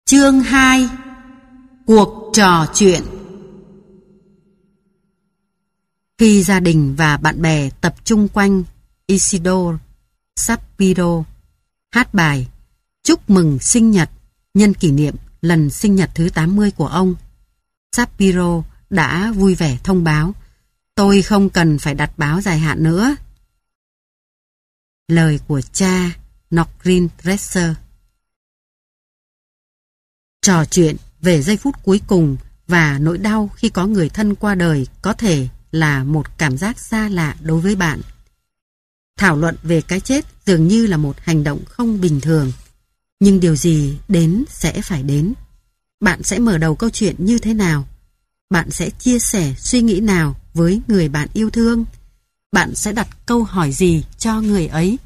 Chương 2: Cuộc trò chuyện. Khi gia đình và bạn bè tập trung quanh Isidore Shapiro hát bài chúc mừng sinh nhật nhân kỷ niệm lần sinh nhật thứ 80 của ông, Shapiro đã vui vẻ thông báo: "Tôi không cần phải đặt báo dài hạn nữa." Lời của cha Norgrin Dresser. Trò chuyện về giây phút cuối cùng và nỗi đau khi có người thân qua đời có thể là một cảm giác xa lạ đối với bạn. Thảo luận về cái chết dường như là một hành động không bình thường. Nhưng điều gì đến sẽ phải đến. Bạn sẽ mở đầu câu chuyện như thế nào? Bạn sẽ chia sẻ suy nghĩ nào với người bạn yêu thương? Bạn sẽ đặt câu hỏi gì cho người ấy?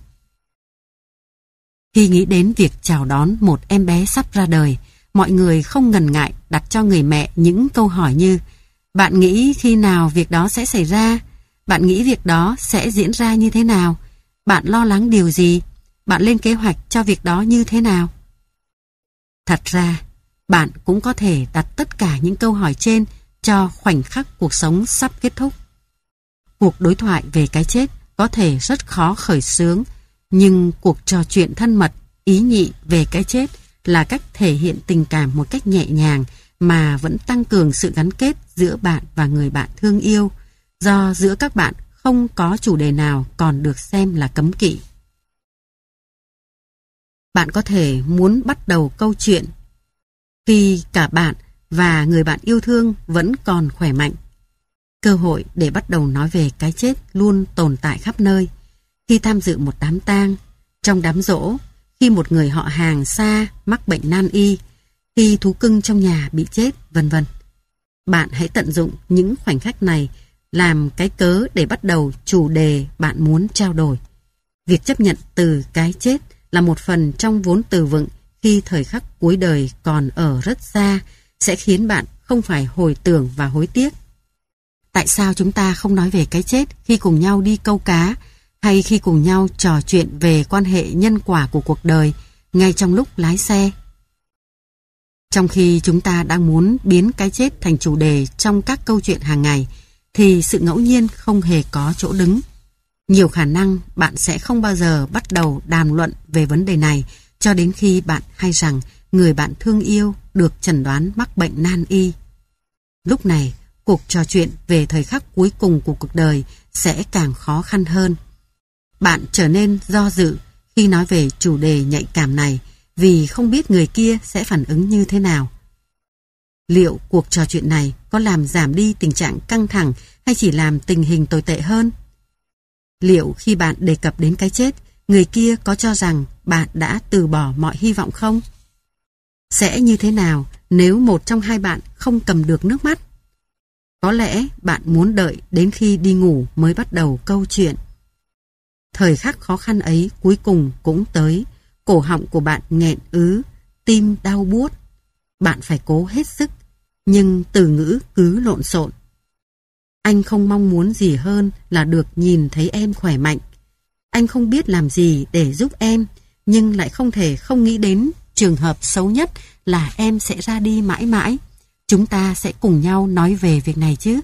Khi nghĩ đến việc chào đón một em bé sắp ra đời, mọi người không ngần ngại đặt cho người mẹ những câu hỏi như: bạn nghĩ khi nào việc đó sẽ xảy ra? Bạn nghĩ việc đó sẽ diễn ra như thế nào? Bạn lo lắng điều gì? Bạn lên kế hoạch cho việc đó như thế nào? Thật ra, bạn cũng có thể đặt tất cả những câu hỏi trên cho khoảnh khắc cuộc sống sắp kết thúc. Cuộc đối thoại về cái chết có thể rất khó khởi xướng, nhưng cuộc trò chuyện thân mật, ý nhị về cái chết là cách thể hiện tình cảm một cách nhẹ nhàng mà vẫn tăng cường sự gắn kết giữa bạn và người bạn thương yêu, do giữa các bạn không có chủ đề nào còn được xem là cấm kỵ. Bạn có thể muốn bắt đầu câu chuyện khi cả bạn và người bạn yêu thương vẫn còn khỏe mạnh. Cơ hội để bắt đầu nói về cái chết luôn tồn tại khắp nơi. Khi tham dự một đám tang, trong đám giỗ, khi một người họ hàng xa mắc bệnh nan y, khi thú cưng trong nhà bị chết, vân vân. Bạn hãy tận dụng những khoảnh khắc này làm cái cớ để bắt đầu chủ đề bạn muốn trao đổi. Việc chấp nhận từ cái chết là một phần trong vốn từ vựng khi thời khắc cuối đời còn ở rất xa, sẽ khiến bạn không phải hồi tưởng và hối tiếc. Tại sao chúng ta không nói về cái chết khi cùng nhau đi câu cá, hay khi cùng nhau trò chuyện về quan hệ nhân quả của cuộc đời ngay trong lúc lái xe? Trong khi chúng ta đang muốn biến cái chết thành chủ đề trong các câu chuyện hàng ngày, thì sự ngẫu nhiên không hề có chỗ đứng. Nhiều khả năng bạn sẽ không bao giờ bắt đầu đàm luận về vấn đề này cho đến khi bạn hay rằng người bạn thương yêu được chẩn đoán mắc bệnh nan y. Lúc này, cuộc trò chuyện về thời khắc cuối cùng của cuộc đời sẽ càng khó khăn hơn. Bạn trở nên do dự khi nói về chủ đề nhạy cảm này vì không biết người kia sẽ phản ứng như thế nào. Liệu cuộc trò chuyện này có làm giảm đi tình trạng căng thẳng hay chỉ làm tình hình tồi tệ hơn? Liệu khi bạn đề cập đến cái chết, người kia có cho rằng bạn đã từ bỏ mọi hy vọng không? Sẽ như thế nào nếu một trong hai bạn không cầm được nước mắt? Có lẽ bạn muốn đợi đến khi đi ngủ mới bắt đầu câu chuyện. Thời khắc khó khăn ấy cuối cùng cũng tới. Cổ họng của bạn nghẹn ứ, tim đau buốt. Bạn phải cố hết sức, nhưng từ ngữ cứ lộn xộn. Anh không mong muốn gì hơn là được nhìn thấy em khỏe mạnh. Anh không biết làm gì để giúp em, nhưng lại không thể không nghĩ đến trường hợp xấu nhất là em sẽ ra đi mãi mãi. Chúng ta sẽ cùng nhau nói về việc này chứ.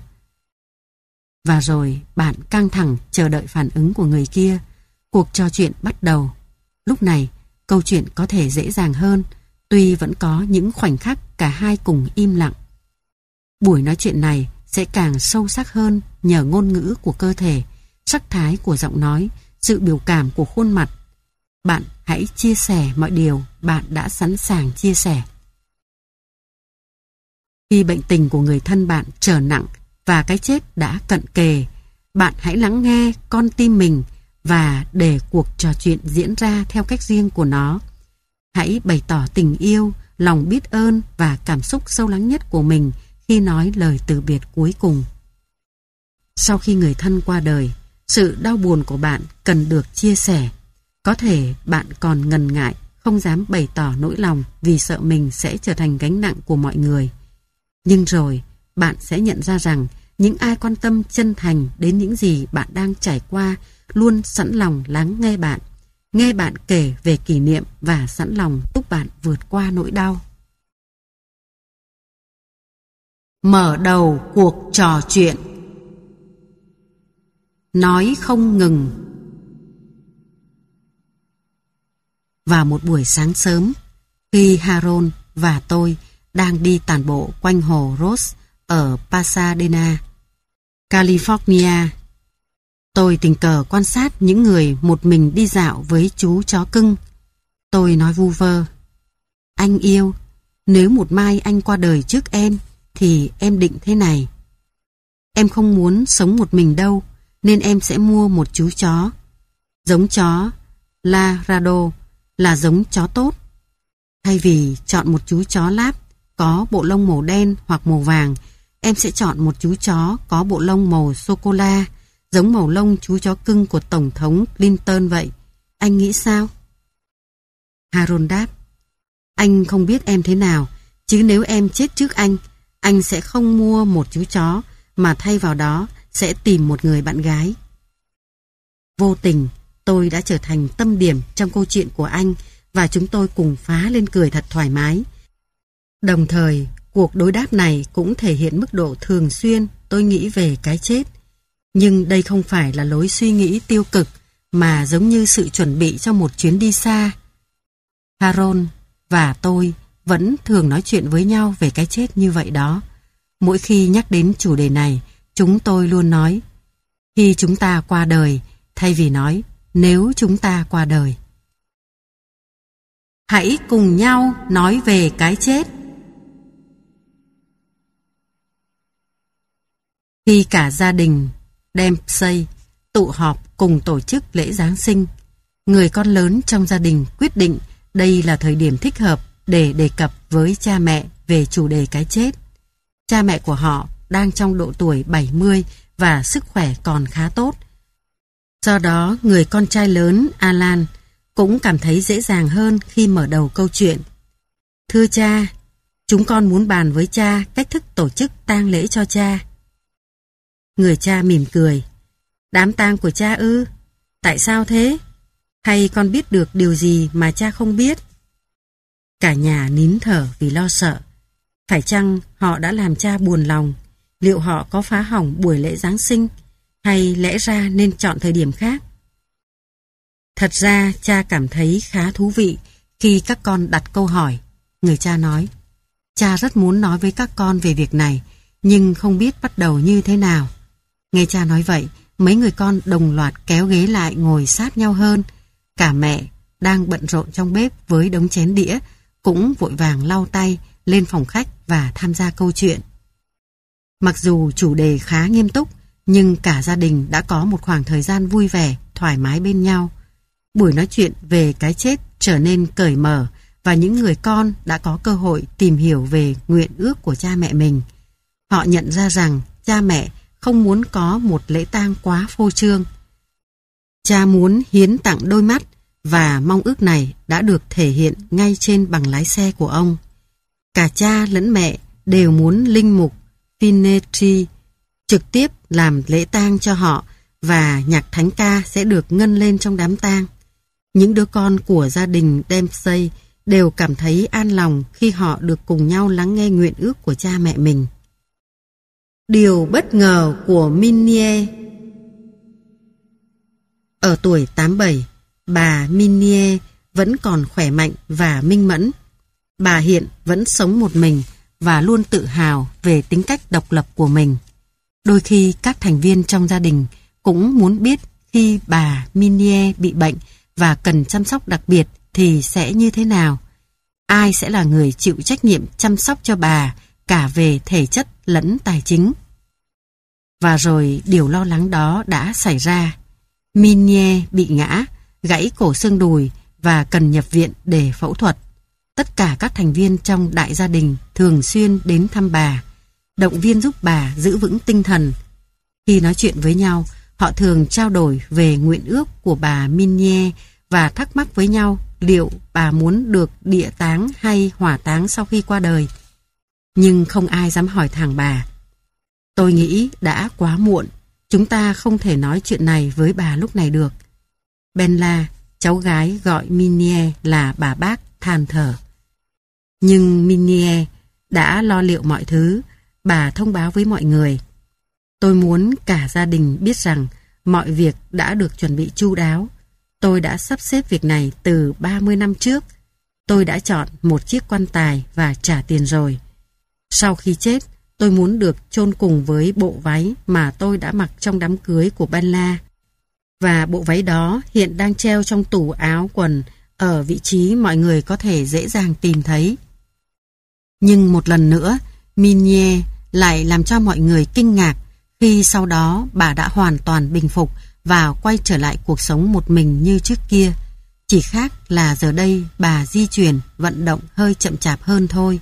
Và rồi bạn căng thẳng chờ đợi phản ứng của người kia. Cuộc trò chuyện bắt đầu. Lúc này, câu chuyện có thể dễ dàng hơn, tuy vẫn có những khoảnh khắc cả hai cùng im lặng. Buổi nói chuyện này sẽ càng sâu sắc hơn nhờ ngôn ngữ của cơ thể, sắc thái của giọng nói, sự biểu cảm của khuôn mặt. Bạn hãy chia sẻ mọi điều bạn đã sẵn sàng chia sẻ. Khi bệnh tình của người thân bạn trở nặng và cái chết đã cận kề, bạn hãy lắng nghe con tim mình và để cuộc trò chuyện diễn ra theo cách riêng của nó. Hãy bày tỏ tình yêu, lòng biết ơn và cảm xúc sâu lắng nhất của mình khi nói lời từ biệt cuối cùng. Sau khi người thân qua đời, sự đau buồn của bạn cần được chia sẻ. Có thể bạn còn ngần ngại, không dám bày tỏ nỗi lòng vì sợ mình sẽ trở thành gánh nặng của mọi người. Nhưng rồi, bạn sẽ nhận ra rằng những ai quan tâm chân thành đến những gì bạn đang trải qua luôn sẵn lòng lắng nghe bạn kể về kỷ niệm và sẵn lòng giúp bạn vượt qua nỗi đau. mở đầu cuộc trò chuyện. Nói không ngừng. Vào một buổi sáng sớm, khi Harold và tôi đang đi tản bộ quanh hồ Ross ở Pasadena, California, tôi tình cờ quan sát những người một mình đi dạo với chú chó cưng. Tôi nói vu vơ: "Anh yêu, nếu một mai anh qua đời trước em, thì em định thế này. Em không muốn sống một mình đâu, nên em sẽ mua một chú chó. Giống chó Labrador là giống chó tốt. Thay vì chọn một chú chó Lab có bộ lông màu đen hoặc màu vàng, em sẽ chọn một chú chó có bộ lông màu sô-cô-la, giống màu lông chú chó cưng của Tổng thống Clinton vậy. Anh nghĩ sao?" Harold đáp: "Anh không biết em thế nào, chứ nếu em chết trước anh sẽ không mua một chú chó, mà thay vào đó sẽ tìm một người bạn gái." Vô tình, tôi đã trở thành tâm điểm trong câu chuyện của anh, và chúng tôi cùng phá lên cười thật thoải mái. Đồng thời, cuộc đối đáp này cũng thể hiện mức độ thường xuyên tôi nghĩ về cái chết. Nhưng đây không phải là lối suy nghĩ tiêu cực, mà giống như sự chuẩn bị cho một chuyến đi xa. Harold và tôi vẫn thường nói chuyện với nhau về cái chết như vậy đó. Mỗi khi nhắc đến chủ đề này, chúng tôi luôn nói "khi chúng ta qua đời", thay vì nói "nếu chúng ta qua đời." Hãy cùng nhau nói về cái chết. Khi cả gia đình Dempsey tụ họp cùng tổ chức lễ Giáng sinh, người con lớn trong gia đình quyết định đây là thời điểm thích hợp để đề cập với cha mẹ về chủ đề cái chết. Cha mẹ của họ đang trong độ tuổi 70 và sức khỏe còn khá tốt. Do đó, người con trai lớn Alan cũng cảm thấy dễ dàng hơn khi mở đầu câu chuyện. "Thưa cha, chúng con muốn bàn với cha cách thức tổ chức tang lễ cho cha." Người cha mỉm cười: "Đám tang của cha ư? Tại sao thế? Hay con biết được điều gì mà cha không biết?" Cả nhà nín thở vì lo sợ. Phải chăng họ đã làm cha buồn lòng? Liệu họ có phá hỏng buổi lễ Giáng sinh? Hay lẽ ra nên chọn thời điểm khác? Thật ra cha cảm thấy khá thú vị khi các con đặt câu hỏi. Người cha nói: "Cha rất muốn nói với các con về việc này, nhưng không biết bắt đầu như thế nào." Nghe cha nói vậy, mấy người con đồng loạt kéo ghế lại ngồi sát nhau hơn. Cả mẹ đang bận rộn trong bếp với đống chén đĩa cũng vội vàng lau tay lên phòng khách và tham gia câu chuyện. Mặc dù chủ đề khá nghiêm túc, nhưng cả gia đình đã có một khoảng thời gian vui vẻ, thoải mái bên nhau. Buổi nói chuyện về cái chết trở nên cởi mở, và những người con đã có cơ hội tìm hiểu về nguyện ước của cha mẹ mình. Họ nhận ra rằng cha mẹ không muốn có một lễ tang quá phô trương. Cha muốn hiến tặng đôi mắt, và mong ước này đã được thể hiện ngay trên bằng lái xe của ông. Cả cha lẫn mẹ đều muốn linh mục Finetri trực tiếp làm lễ tang cho họ, và nhạc thánh ca sẽ được ngân lên trong đám tang. Những đứa con của gia đình Dempsey đều cảm thấy an lòng khi họ được cùng nhau lắng nghe nguyện ước của cha mẹ mình. Điều bất ngờ của Minnie. Ở tuổi 87, bà Minnie vẫn còn khỏe mạnh và minh mẫn. Bà hiện vẫn sống một mình và luôn tự hào về tính cách độc lập của mình. Đôi khi các thành viên trong gia đình cũng muốn biết khi bà Minnie bị bệnh và cần chăm sóc đặc biệt thì sẽ như thế nào. Ai sẽ là người chịu trách nhiệm chăm sóc cho bà cả về thể chất lẫn tài chính? Và rồi điều lo lắng đó đã xảy ra. Minnie bị ngã, gãy cổ xương đùi và cần nhập viện để phẫu thuật. Tất cả các thành viên trong đại gia đình thường xuyên đến thăm bà, động viên giúp bà giữ vững tinh thần. Khi nói chuyện với nhau, họ thường trao đổi về nguyện ước của bà Minnie và thắc mắc với nhau liệu bà muốn được địa táng hay hỏa táng sau khi qua đời. Nhưng không ai dám hỏi thẳng bà. Tôi nghĩ đã quá muộn, chúng ta không thể nói chuyện này với bà lúc này được. Bella, cháu gái gọi Minnie là bà bác, than thở. Nhưng Minnie đã lo liệu mọi thứ. bà thông báo với mọi người. Tôi muốn cả gia đình biết rằng mọi việc đã được chuẩn bị chu đáo. Tôi đã sắp xếp việc này từ 30 năm trước. Tôi đã chọn một chiếc quan tài và trả tiền rồi. Sau khi chết, tôi muốn được chôn cùng với bộ váy mà tôi đã mặc trong đám cưới của Bella. Và bộ váy đó hiện đang treo trong tủ áo quần ở vị trí mọi người có thể dễ dàng tìm thấy. Nhưng một lần nữa, Minnie lại làm cho mọi người kinh ngạc khi sau đó bà đã hoàn toàn bình phục và quay trở lại cuộc sống một mình như trước kia. Chỉ khác là giờ đây bà di chuyển, vận động hơi chậm chạp hơn thôi.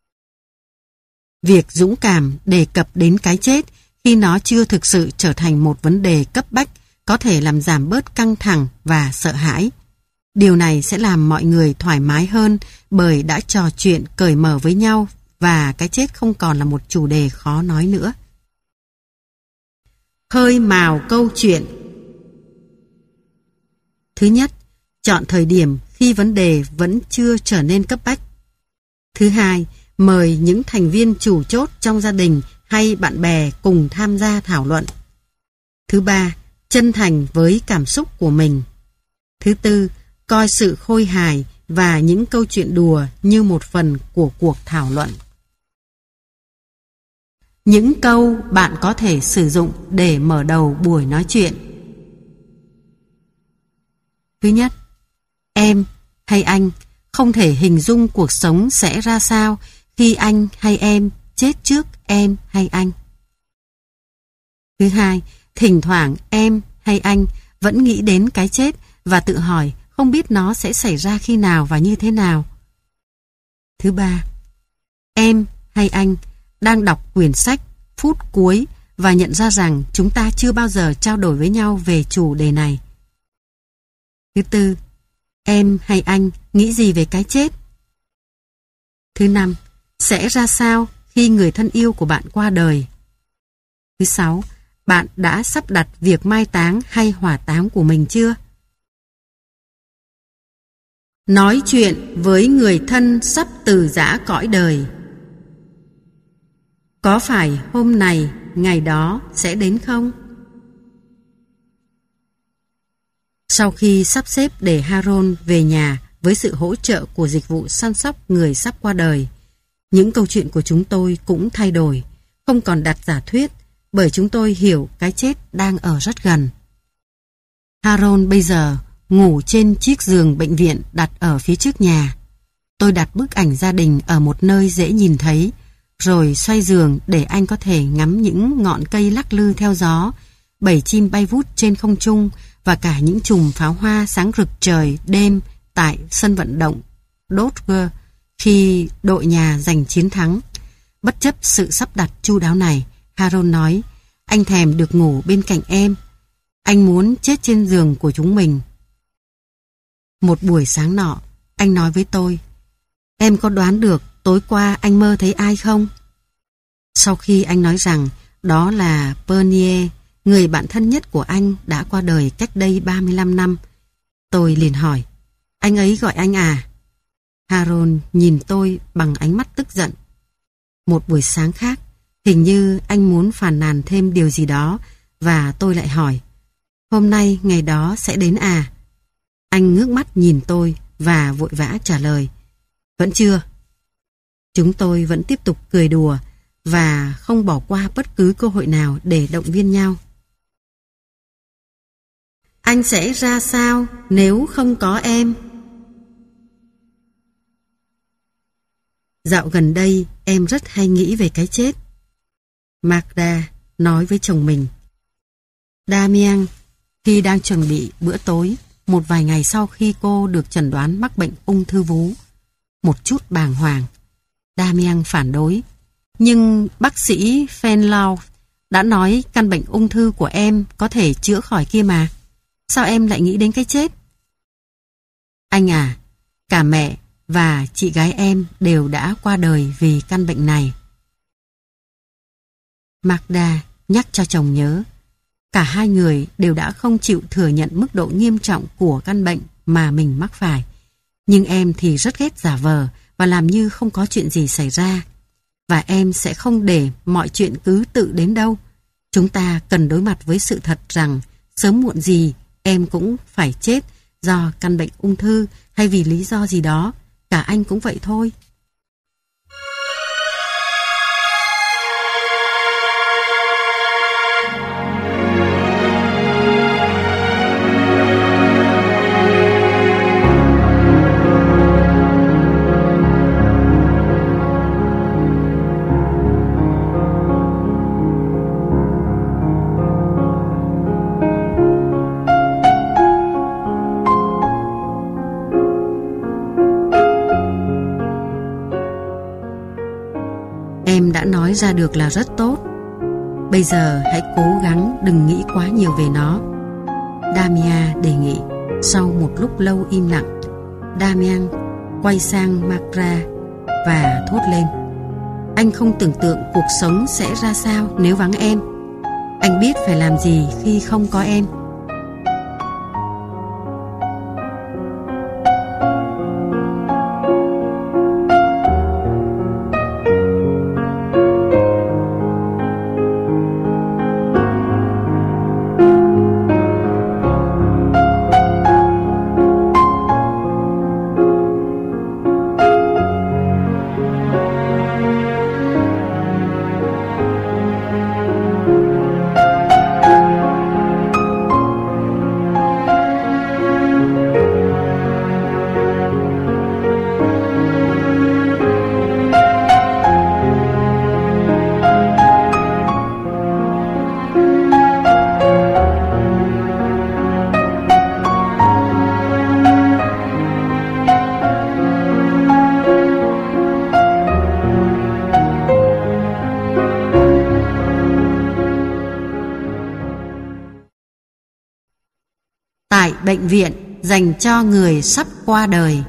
Việc dũng cảm đề cập đến cái chết khi nó chưa thực sự trở thành một vấn đề cấp bách có thể làm giảm bớt căng thẳng và sợ hãi. Điều này sẽ làm mọi người thoải mái hơn bởi đã trò chuyện cởi mở với nhau và cái chết không còn là một chủ đề khó nói nữa. Khơi mào câu chuyện. Thứ nhất, chọn thời điểm khi vấn đề vẫn chưa trở nên cấp bách. Thứ hai, mời những thành viên chủ chốt trong gia đình hay bạn bè cùng tham gia thảo luận. Thứ ba, chân thành với cảm xúc của mình. Thứ tư, coi sự khôi hài và những câu chuyện đùa như một phần của cuộc thảo luận. Những câu bạn có thể sử dụng để mở đầu buổi nói chuyện. Thứ nhất, em hay anh không thể hình dung cuộc sống sẽ ra sao khi anh hay em chết trước em hay anh. Thứ hai, thỉnh thoảng em hay anh vẫn nghĩ đến cái chết và tự hỏi không biết nó sẽ xảy ra khi nào và như thế nào. Thứ ba, em hay anh đang đọc quyển sách phút cuối và nhận ra rằng chúng ta chưa bao giờ trao đổi với nhau về chủ đề này. Thứ tư, em hay anh nghĩ gì về cái chết? Thứ năm, sẽ ra sao khi người thân yêu của bạn qua đời? Thứ sáu, bạn đã sắp đặt việc mai táng hay hỏa táng của mình chưa? Nói chuyện với người thân sắp từ giã cõi đời. Có phải hôm này, ngày đó sẽ đến không? Sau khi sắp xếp để Harold về nhà với sự hỗ trợ của dịch vụ săn sóc người sắp qua đời, những câu chuyện của chúng tôi cũng thay đổi, không còn đặt giả thuyết, bởi chúng tôi hiểu cái chết đang ở rất gần. Harold bây giờ ngủ trên chiếc giường bệnh viện đặt ở phía trước nhà. Tôi đặt bức ảnh gia đình ở một nơi dễ nhìn thấy, rồi xoay giường để anh có thể ngắm những ngọn cây lắc lư theo gió, bầy chim bay vút trên không trung và cả những chùm pháo hoa sáng rực trời đêm tại sân vận động Dodger khi đội nhà giành chiến thắng. Bất chấp sự sắp đặt chu đáo này, Harold nói, anh thèm được ngủ bên cạnh em. Anh muốn chết trên giường của chúng mình. Một buổi sáng nọ, anh nói với tôi, em có đoán được tối qua anh mơ thấy ai không? Sau khi anh nói rằng đó là Bernier, người bạn thân nhất của anh đã qua đời cách đây 35 năm, tôi liền hỏi, anh ấy gọi anh à? Harold nhìn tôi bằng ánh mắt tức giận. Một buổi sáng khác, hình như anh muốn phàn nàn thêm điều gì đó và tôi lại hỏi, hôm nay ngày đó sẽ đến à? Anh ngước mắt nhìn tôi và vội vã trả lời, vẫn chưa. Chúng tôi vẫn tiếp tục cười đùa và không bỏ qua bất cứ cơ hội nào để động viên nhau. Anh sẽ ra sao nếu không có em? Dạo gần đây em rất hay nghĩ về cái chết. Magda nói với chồng mình. Damien, khi đang chuẩn bị bữa tối, một vài ngày sau khi cô được chẩn đoán mắc bệnh ung thư vú, một chút bàng hoàng, Damien phản đối. Nhưng bác sĩ Fenlau đã nói căn bệnh ung thư của em có thể chữa khỏi kia mà. Sao em lại nghĩ đến cái chết? Anh à, cả mẹ và chị gái em đều đã qua đời vì căn bệnh này. Magda nhắc cho chồng nhớ, cả hai người đều đã không chịu thừa nhận mức độ nghiêm trọng của căn bệnh mà mình mắc phải. Nhưng em thì rất ghét giả vờ và làm như không có chuyện gì xảy ra. và em sẽ không để mọi chuyện cứ tự đến đâu. Chúng ta cần đối mặt với sự thật rằng sớm muộn gì em cũng phải chết do căn bệnh ung thư hay vì lý do gì đó. Cả anh cũng vậy thôi. Em đã nói ra được là rất tốt. Bây giờ hãy cố gắng đừng nghĩ quá nhiều về nó. Damia đề nghị. Sau một lúc lâu im lặng, Damian quay sang Margaret và thốt lên: anh không tưởng tượng cuộc sống sẽ ra sao nếu vắng em. Anh biết phải làm gì khi không có em. Tại bệnh viện dành cho người sắp qua đời.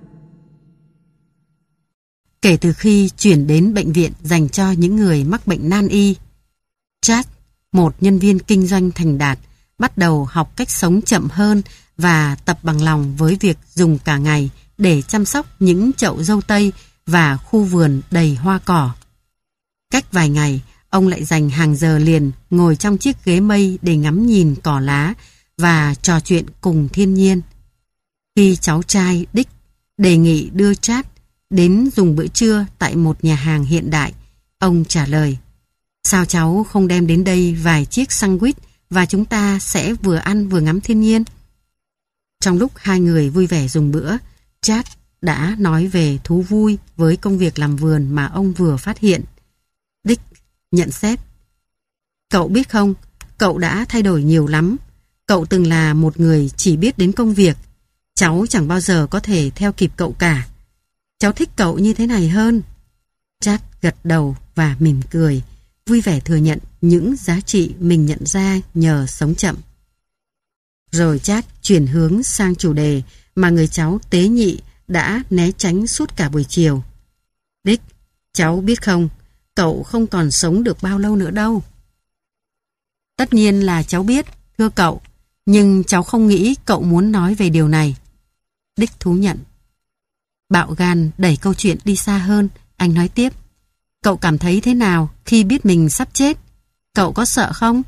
Kể từ khi chuyển đến bệnh viện dành cho những người mắc bệnh nan y, Chad, một nhân viên kinh doanh thành đạt, bắt đầu học cách sống chậm hơn và tập bằng lòng với việc dùng cả ngày để chăm sóc những chậu dâu tây và khu vườn đầy hoa cỏ. Cách vài ngày, ông lại dành hàng giờ liền ngồi trong chiếc ghế mây để ngắm nhìn cỏ lá và trò chuyện cùng thiên nhiên. Khi cháu trai Dick đề nghị đưa Chad đến dùng bữa trưa tại một nhà hàng hiện đại, ông trả lời: sao cháu không đem đến đây vài chiếc sandwich và chúng ta sẽ vừa ăn vừa ngắm thiên nhiên. Trong lúc hai người vui vẻ dùng bữa, Chad đã nói về thú vui với công việc làm vườn mà ông vừa phát hiện. Dick nhận xét: cậu biết không, cậu đã thay đổi nhiều lắm. Cậu từng là một người chỉ biết đến công việc. Cháu chẳng bao giờ có thể theo kịp cậu cả. Cháu thích cậu như thế này hơn. Chad gật đầu và mỉm cười, vui vẻ thừa nhận những giá trị mình nhận ra nhờ sống chậm. Rồi Chad chuyển hướng sang chủ đề mà người cháu tế nhị đã né tránh suốt cả buổi chiều. Dick, cháu biết không, cậu không còn sống được bao lâu nữa đâu. Tất nhiên là cháu biết, thưa cậu, nhưng cháu không nghĩ cậu muốn nói về điều này. Dick thú nhận. Bạo gan đẩy câu chuyện đi xa hơn, anh nói tiếp. Cậu cảm thấy thế nào khi biết mình sắp chết? Cậu có sợ không?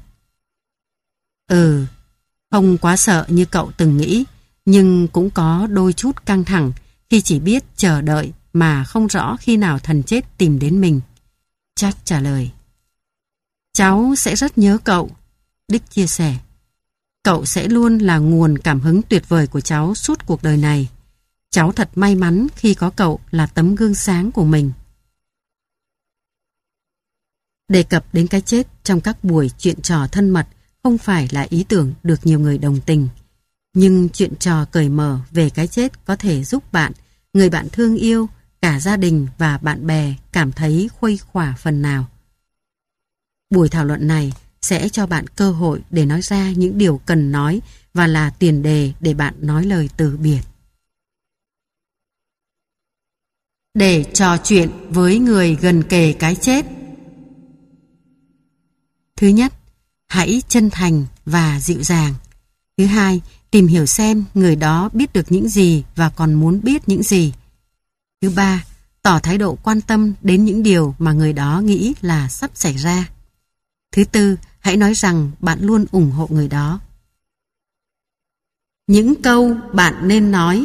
Không quá sợ như cậu từng nghĩ, nhưng cũng có đôi chút căng thẳng khi chỉ biết chờ đợi mà không rõ khi nào thần chết tìm đến mình. Chad trả lời. Cháu sẽ rất nhớ cậu, Dick chia sẻ. Cậu sẽ luôn là nguồn cảm hứng tuyệt vời của cháu suốt cuộc đời này. Cháu thật may mắn khi có cậu là tấm gương sáng của mình. Đề cập đến cái chết trong các buổi chuyện trò thân mật không phải là ý tưởng được nhiều người đồng tình. Nhưng chuyện trò cởi mở về cái chết có thể giúp bạn, người bạn thương yêu, cả gia đình và bạn bè cảm thấy khuây khỏa phần nào. Buổi thảo luận này sẽ cho bạn cơ hội để nói ra những điều cần nói và là tiền đề để bạn nói lời từ biệt. Để trò chuyện với người gần kề cái chết. Thứ nhất, hãy chân thành và dịu dàng. Thứ hai, tìm hiểu xem người đó biết được những gì và còn muốn biết những gì. Thứ ba, tỏ tỏ thái độ quan tâm đến những điều mà người đó nghĩ là sắp xảy ra. Thứ tư, hãy nói rằng bạn luôn ủng hộ người đó. Những câu bạn nên nói.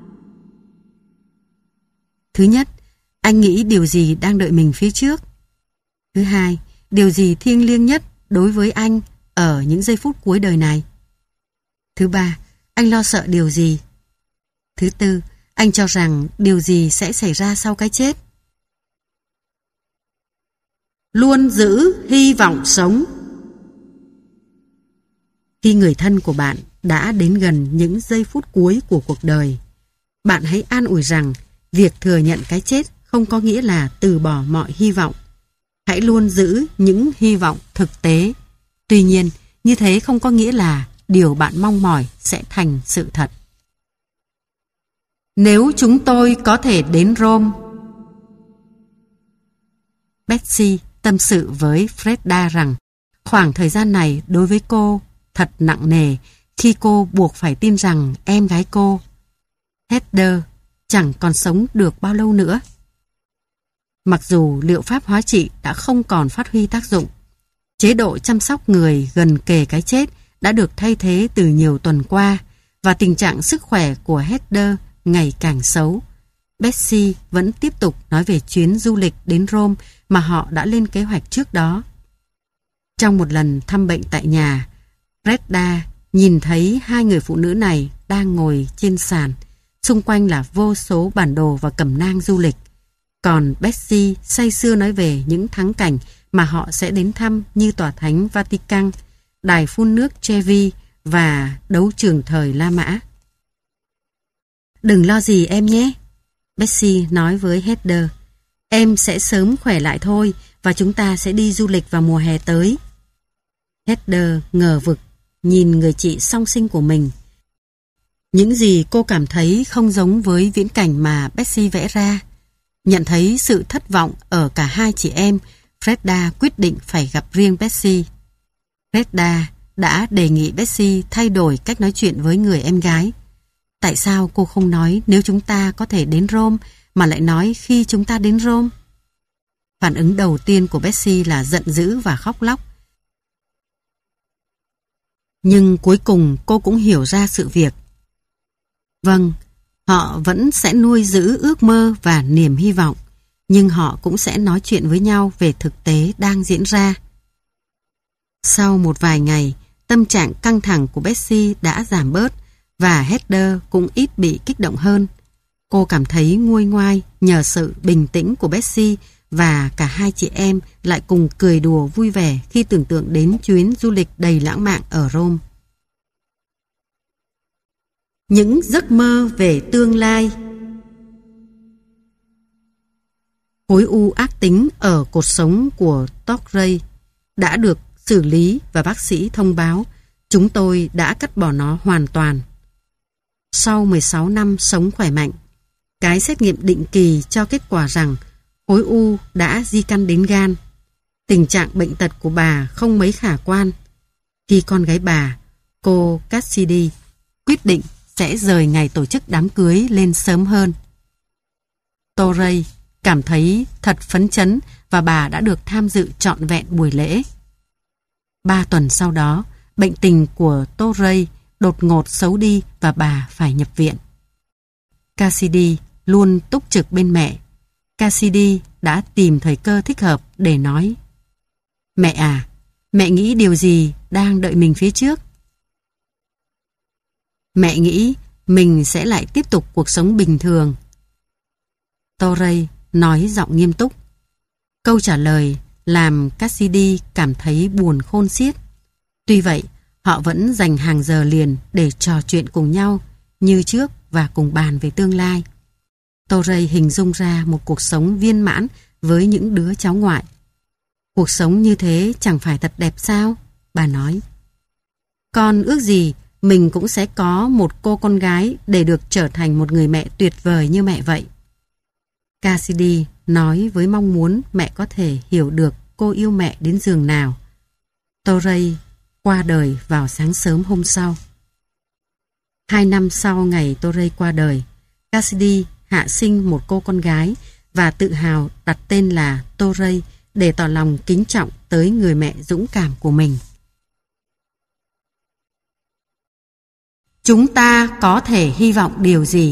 Thứ nhất, anh nghĩ điều gì đang đợi mình phía trước? Thứ hai, điều gì thiêng liêng nhất đối với anh ở những giây phút cuối đời này? Thứ ba, anh lo sợ điều gì? Thứ tư, anh cho rằng điều gì sẽ xảy ra sau cái chết? Luôn giữ hy vọng sống. Khi người thân của bạn đã đến gần những giây phút cuối của cuộc đời, bạn hãy an ủi rằng việc thừa nhận cái chết không có nghĩa là từ bỏ mọi hy vọng. Hãy luôn giữ những hy vọng thực tế. Tuy nhiên, như thế không có nghĩa là điều bạn mong mỏi sẽ thành sự thật. Nếu chúng tôi có thể đến Rome. Betsy tâm sự với Freda rằng khoảng thời gian này đối với cô thật nặng nề khi cô buộc phải tin rằng em gái cô, Heather, chẳng còn sống được bao lâu nữa. Mặc dù liệu pháp hóa trị đã không còn phát huy tác dụng, chế độ chăm sóc người gần kề cái chết đã được thay thế từ nhiều tuần qua và tình trạng sức khỏe của Heather ngày càng xấu. Betsy vẫn tiếp tục nói về chuyến du lịch đến Rome mà họ đã lên kế hoạch trước đó. Trong một lần thăm bệnh tại nhà, Freda nhìn thấy hai người phụ nữ này đang ngồi trên sàn, xung quanh là vô số bản đồ và cẩm nang du lịch. Còn Betsy say sưa nói về những thắng cảnh mà họ sẽ đến thăm như tòa thánh Vatican, đài phun nước Trevi và đấu trường thời La Mã. Đừng lo gì em nhé, Betsy nói với Heather. Em sẽ sớm khỏe lại thôi và chúng ta sẽ đi du lịch vào mùa hè tới. Heather ngờ vực nhìn người chị song sinh của mình. Những gì cô cảm thấy không giống với viễn cảnh mà Betsy vẽ ra. Nhận thấy sự thất vọng ở cả hai chị em, Freda quyết định phải gặp riêng Betsy. Freda đã đề nghị Betsy thay đổi cách nói chuyện với người em gái. Tại sao cô không nói nếu chúng ta có thể đến Rome mà lại nói khi chúng ta đến Rome? Phản ứng đầu tiên của Betsy là giận dữ và khóc lóc. Nhưng cuối cùng cô cũng hiểu ra sự việc. Vâng, họ vẫn sẽ nuôi giữ ước mơ và niềm hy vọng, nhưng họ cũng sẽ nói chuyện với nhau về thực tế đang diễn ra. Sau một vài ngày, tâm trạng căng thẳng của Betsy đã giảm bớt và Heather cũng ít bị kích động hơn. Cô cảm thấy nguôi ngoai nhờ sự bình tĩnh của Betsy và cả hai chị em lại cùng cười đùa vui vẻ khi tưởng tượng đến chuyến du lịch đầy lãng mạn ở Rome. Những giấc mơ về tương lai. Khối u ác tính ở cột sống của Torrey đã được xử lý và bác sĩ thông báo chúng tôi đã cắt bỏ nó hoàn toàn. Sau 16 năm sống khỏe mạnh, cái xét nghiệm định kỳ cho kết quả rằng khối u đã di căn đến gan. Tình trạng bệnh tật của bà không mấy khả quan. Khi con gái bà, cô Cassidy, quyết định sẽ rời ngày tổ chức đám cưới lên sớm hơn. Torrey cảm thấy thật phấn chấn và bà đã được tham dự trọn vẹn buổi lễ. 3 tuần sau đó, bệnh tình của Torrey đột ngột xấu đi và bà phải nhập viện. Cassidy luôn túc trực bên mẹ. Cassidy đã tìm thời cơ thích hợp để nói: Mẹ à, mẹ nghĩ điều gì đang đợi mình phía trước? Mẹ nghĩ mình sẽ lại tiếp tục cuộc sống bình thường. Torrey nói giọng nghiêm túc. Câu trả lời làm Cassidy cảm thấy buồn khôn xiết. Tuy vậy, họ vẫn dành hàng giờ liền để trò chuyện cùng nhau như trước và cùng bàn về tương lai. Torrey hình dung ra một cuộc sống viên mãn với những đứa cháu ngoại. Cuộc sống như thế chẳng phải thật đẹp sao? Bà nói. Con ước gì mình cũng sẽ có một cô con gái để được trở thành một người mẹ tuyệt vời như mẹ vậy. Cassidy nói với mong muốn mẹ có thể hiểu được cô yêu mẹ đến giường nào. Torrey qua đời vào sáng sớm hôm sau. 2 năm sau ngày Torrey qua đời, Cassidy hạ sinh một cô con gái và tự hào đặt tên là Torrey để tỏ lòng kính trọng tới người mẹ dũng cảm của mình. Chúng ta có thể hy vọng điều gì?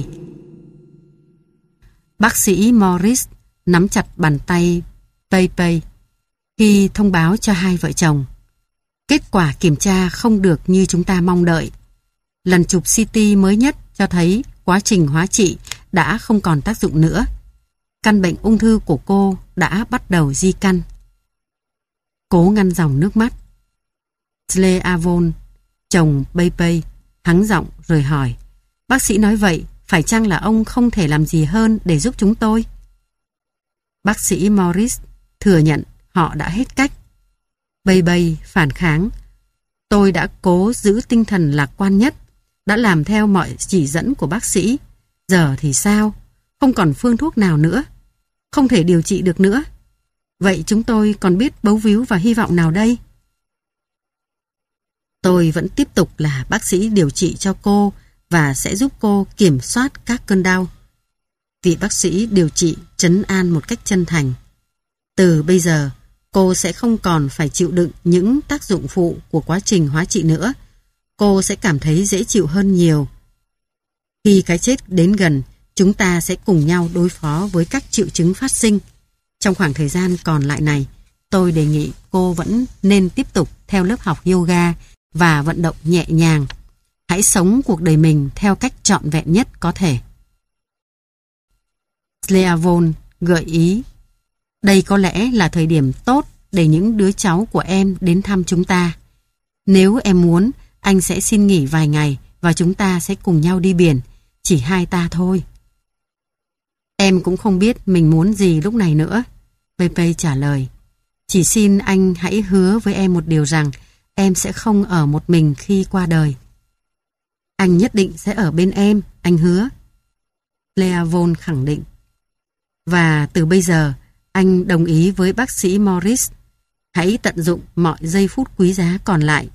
Bác sĩ Morris nắm chặt bàn tay Pei khi thông báo cho hai vợ chồng. Kết quả kiểm tra không được như chúng ta mong đợi. Lần chụp CT mới nhất cho thấy quá trình hóa trị đã không còn tác dụng nữa. Căn bệnh ung thư của cô đã bắt đầu di căn. Cố ngăn dòng nước mắt, Sleavon, chồng Pei, hắng giọng rồi hỏi, bác sĩ nói vậy, phải chăng là ông không thể làm gì hơn để giúp chúng tôi? Bác sĩ Morris thừa nhận họ đã hết cách. Pei phản kháng, tôi đã cố giữ tinh thần lạc quan nhất, đã làm theo mọi chỉ dẫn của bác sĩ. Giờ thì sao? Không còn phương thuốc nào nữa. Không thể điều trị được nữa. Vậy chúng tôi còn biết bấu víu và hy vọng nào đây? Tôi vẫn tiếp tục là bác sĩ điều trị cho cô và sẽ giúp cô kiểm soát các cơn đau. Vị bác sĩ điều trị trấn an một cách chân thành. Từ bây giờ, cô sẽ không còn phải chịu đựng những tác dụng phụ của quá trình hóa trị nữa. Cô sẽ cảm thấy dễ chịu hơn nhiều. Khi cái chết đến gần, chúng ta sẽ cùng nhau đối phó với các triệu chứng phát sinh. Trong khoảng thời gian còn lại này, tôi đề nghị cô vẫn nên tiếp tục theo lớp học yoga và vận động nhẹ nhàng. Hãy sống cuộc đời mình theo cách trọn vẹn nhất có thể. Sleavon gợi ý, đây có lẽ là thời điểm tốt để những đứa cháu của em đến thăm chúng ta. Nếu em muốn, anh sẽ xin nghỉ vài ngày và chúng ta sẽ cùng nhau đi biển, chỉ hai ta thôi. Em cũng không biết mình muốn gì lúc này nữa, Pei trả lời. Chỉ xin anh hãy hứa với em một điều rằng em sẽ không ở một mình khi qua đời. Anh nhất định sẽ ở bên em, anh hứa. Sleavon khẳng định. Và từ bây giờ, anh đồng ý với bác sĩ Morris. Hãy tận dụng mọi giây phút quý giá còn lại.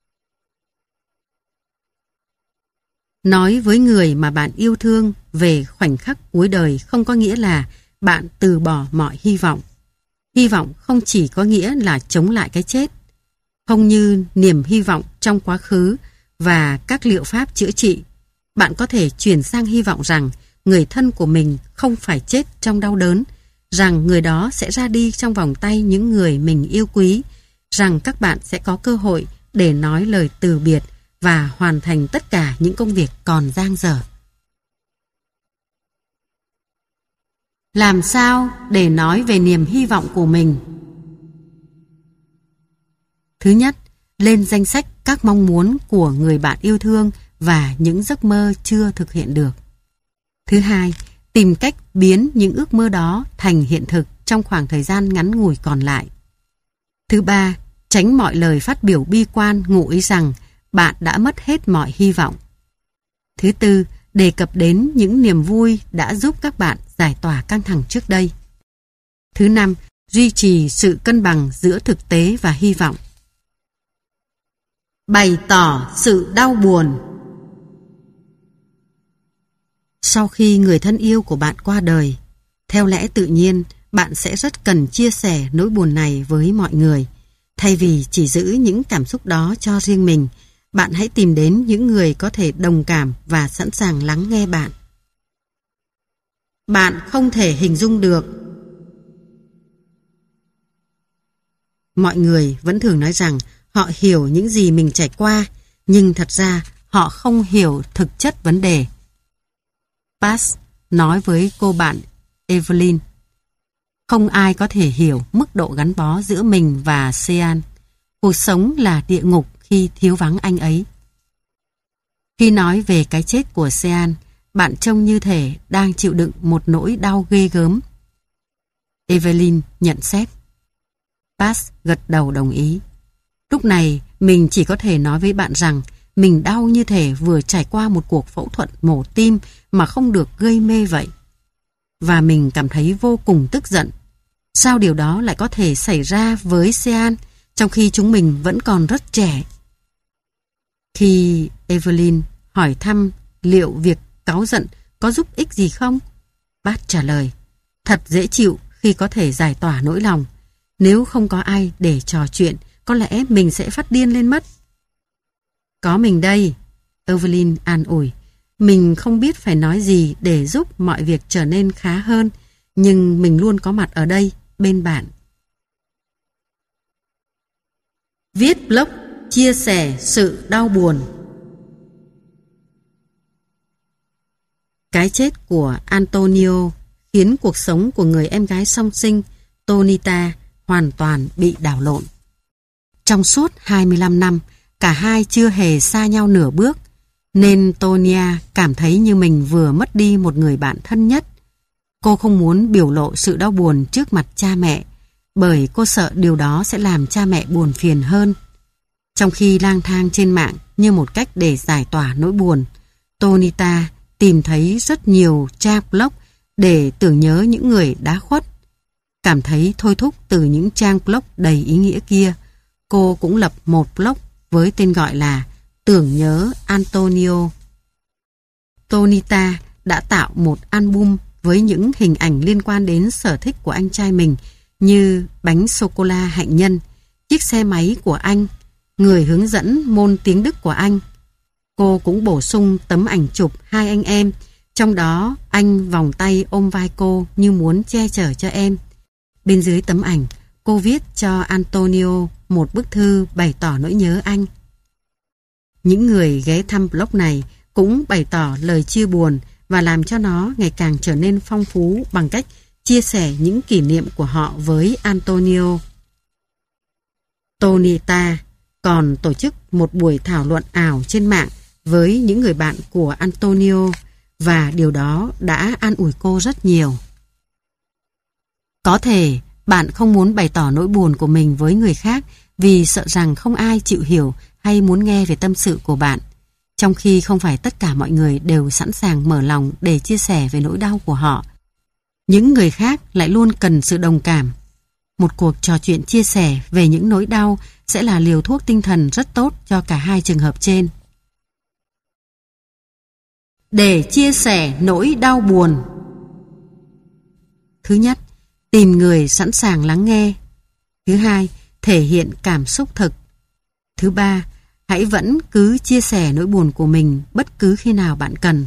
Nói với người mà bạn yêu thương về khoảnh khắc cuối đời không có nghĩa là bạn từ bỏ mọi hy vọng. Hy vọng không chỉ có nghĩa là chống lại cái chết. Không như niềm hy vọng trong quá khứ và các liệu pháp chữa trị, bạn có thể chuyển sang hy vọng rằng người thân của mình không phải chết trong đau đớn, rằng người đó sẽ ra đi trong vòng tay những người mình yêu quý, rằng các bạn sẽ có cơ hội để nói lời từ biệt và hoàn thành tất cả những công việc còn dang dở. Làm sao để nói về niềm hy vọng của mình? Thứ nhất, lên danh sách các mong muốn của người bạn yêu thương và những giấc mơ chưa thực hiện được. Thứ hai, tìm cách biến những ước mơ đó thành hiện thực trong khoảng thời gian ngắn ngủi còn lại. Thứ ba, tránh mọi lời phát biểu bi quan ngụ ý rằng bạn đã mất hết mọi hy vọng. Thứ tư, đề cập đến những niềm vui đã giúp các bạn giải tỏa căng thẳng trước đây. Thứ năm, duy trì sự cân bằng giữa thực tế và hy vọng. Bày tỏ sự đau buồn. Sau khi người thân yêu của bạn qua đời, theo lẽ tự nhiên, bạn sẽ rất cần chia sẻ nỗi buồn này với mọi người. Thay vì chỉ giữ những cảm xúc đó cho riêng mình, bạn hãy tìm đến những người có thể đồng cảm và sẵn sàng lắng nghe bạn. Bạn không thể hình dung được. Mọi người vẫn thường nói rằng họ hiểu những gì mình trải qua, nhưng thật ra họ không hiểu thực chất vấn đề. Bass nói với cô bạn Evelyn, không ai có thể hiểu mức độ gắn bó giữa mình và Sean. Cuộc sống là địa ngục khi thiếu vắng anh ấy. Khi nói về cái chết của Sean, bạn trông như thể đang chịu đựng một nỗi đau ghê gớm. Evelyn nhận xét. Bass gật đầu đồng ý. Lúc này, mình chỉ có thể nói với bạn rằng mình đau như thể vừa trải qua một cuộc phẫu thuật mổ tim mà không được gây mê vậy. Và mình cảm thấy vô cùng tức giận. Sao điều đó lại có thể xảy ra với Sean trong khi chúng mình vẫn còn rất trẻ? Khi Evelyn hỏi thăm liệu việc cáu giận có giúp ích gì không, Bart trả lời, Thật dễ chịu khi có thể giải tỏa nỗi lòng. Nếu không có ai để trò chuyện, có lẽ mình sẽ phát điên lên mất. Có mình đây, Evelyn an ủi. Mình không biết phải nói gì để giúp mọi việc trở nên khá hơn, nhưng mình luôn có mặt ở đây, bên bạn. Viết blog chia sẻ sự đau buồn. Cái chết của Antonio khiến cuộc sống của người em gái song sinh Tonita hoàn toàn bị đảo lộn. Trong suốt 25 năm, cả hai chưa hề xa nhau nửa bước, nên Tonia cảm thấy như mình vừa mất đi một người bạn thân nhất. Cô không muốn biểu lộ sự đau buồn trước mặt cha mẹ, bởi cô sợ điều đó sẽ làm cha mẹ buồn phiền hơn. Trong khi lang thang trên mạng như một cách để giải tỏa nỗi buồn, Tonita tìm thấy rất nhiều trang blog để tưởng nhớ những người đã khuất. Cảm thấy thôi thúc từ những trang blog đầy ý nghĩa kia, cô cũng lập một blog với tên gọi là Tưởng nhớ Antonio. Tonita đã tạo một album với những hình ảnh liên quan đến sở thích của anh trai mình, như bánh sô-cô-la hạnh nhân, chiếc xe máy của anh, người hướng dẫn môn tiếng Đức của anh. Cô cũng bổ sung tấm ảnh chụp hai anh em, trong đó anh vòng tay ôm vai cô như muốn che chở cho em. Bên dưới tấm ảnh, cô viết cho Antonio một bức thư bày tỏ nỗi nhớ anh. Những người ghé thăm blog này cũng bày tỏ lời chia buồn và làm cho nó ngày càng trở nên phong phú bằng cách chia sẻ những kỷ niệm của họ với Antonio. Tonita còn tổ chức một buổi thảo luận ảo trên mạng với những người bạn của Antonio, và điều đó đã an ủi cô rất nhiều. Có thể bạn không muốn bày tỏ nỗi buồn của mình với người khác vì sợ rằng không ai chịu hiểu hay muốn nghe về tâm sự của bạn, trong khi không phải tất cả mọi người đều sẵn sàng mở lòng để chia sẻ về nỗi đau của họ. Những người khác lại luôn cần sự đồng cảm. Một cuộc trò chuyện chia sẻ về những nỗi đau sẽ là liều thuốc tinh thần rất tốt cho cả hai trường hợp trên. Để chia sẻ nỗi đau buồn. Thứ nhất, tìm người sẵn sàng lắng nghe. Thứ hai, thể hiện cảm xúc thực. Thứ ba, hãy vẫn cứ chia sẻ nỗi buồn của mình bất cứ khi nào bạn cần.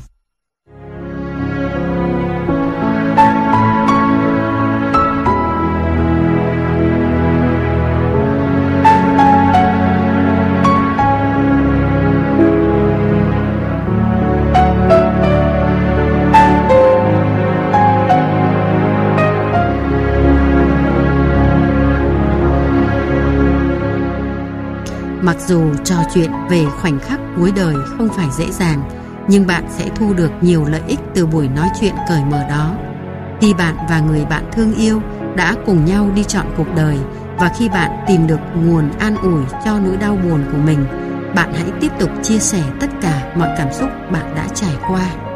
Mặc dù trò chuyện về khoảnh khắc cuối đời không phải dễ dàng, nhưng bạn sẽ thu được nhiều lợi ích từ buổi nói chuyện cởi mở đó. Khi bạn và người bạn thương yêu đã cùng nhau đi chọn cuộc đời, và khi bạn tìm được nguồn an ủi cho nỗi đau buồn của mình, bạn hãy tiếp tục chia sẻ tất cả mọi cảm xúc bạn đã trải qua.